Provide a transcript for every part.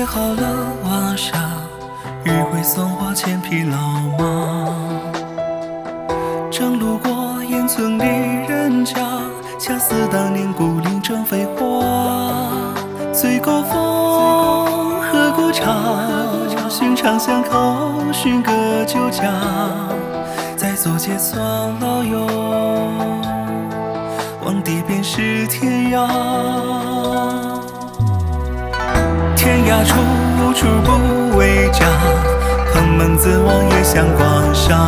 好了瓦厦，余晖送我千匹老马。正路过烟村里人家，恰似当年故林正飞花。醉过风，喝过茶，寻常巷口寻个酒家，再坐街算老友，望地便是天涯。天涯处，无处不为家，蓬门自望也像光沙。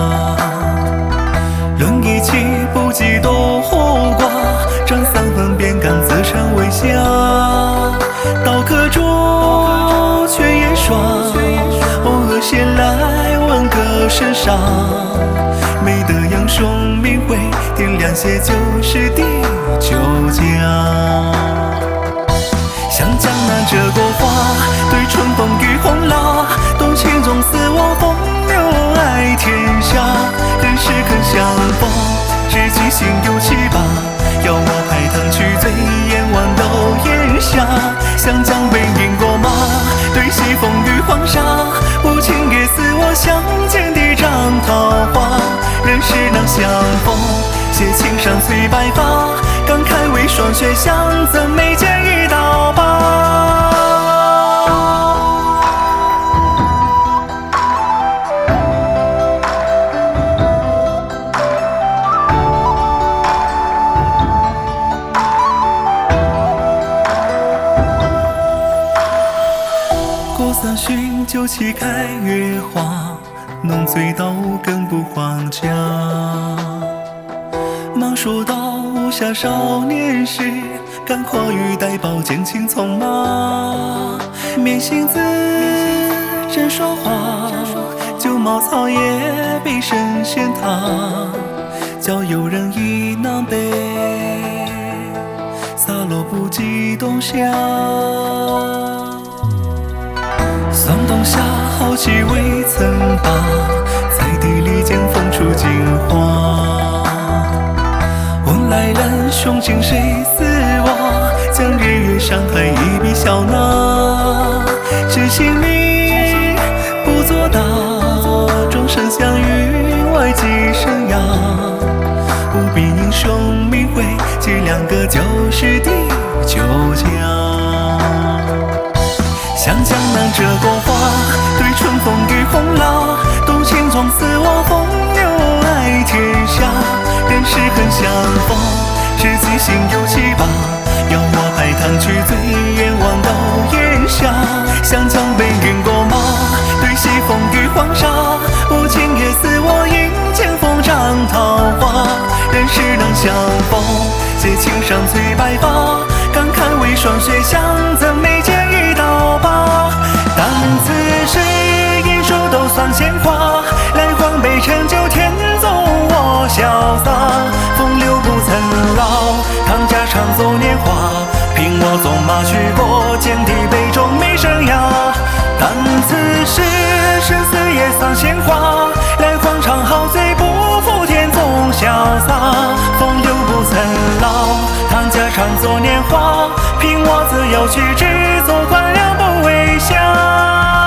论一气不及多寡，转三分便敢自称为侠。刀刻竹，却烟刷，偶尔闲来闻歌声沙。美得杨雄名讳，点亮些就是第九家。向江南折过花，对春风与红蜡。动情中似我风流爱天下。人世肯相逢，知己心有七八。邀我拍堂去醉眼万斗烟霞。湘江北饮过马，对西风与黄沙。无情也似我相见的张桃花。人世能相逢，携青山翠白发。感慨为霜雪相赠，眉间一道疤。过三巡，酒旗开月华，浓醉到五更不还家。忙说道无暇少年时，敢跨于带宝剑青从马。面行字，枕霜花，酒茅草也比神仙塔。教游人意南北，洒落不及冬夏。算冬夏好气未曾罢，在地里见风出金花。问来人雄竞谁似我？将日月山海一笔笑纳。知心命不作答，终身相遇外寄生涯。不必英雄名讳，这两个就是第九家。向江南折过花，对春风与红蜡。动情中似我风流爱天下。人世恨相逢，知己心有七八。邀我拍堂去醉眼万斗烟霞。湘江北饮过马，对西风与黄沙。无情也似我迎剑锋张桃花。人世能相逢，携青山翠白发。感慨为霜雪相赠，眉间一道疤。但此时饮数都算鲜花，来换杯陈酒添奏我潇洒。风流不曾老，唐家常作年华。凭我纵马去过剑地杯中没生涯。但此时生死也算鲜花，来换场好醉不负天纵潇洒。风流不曾老，唐家常作年华。凭我自由去，只做官僚不为侠。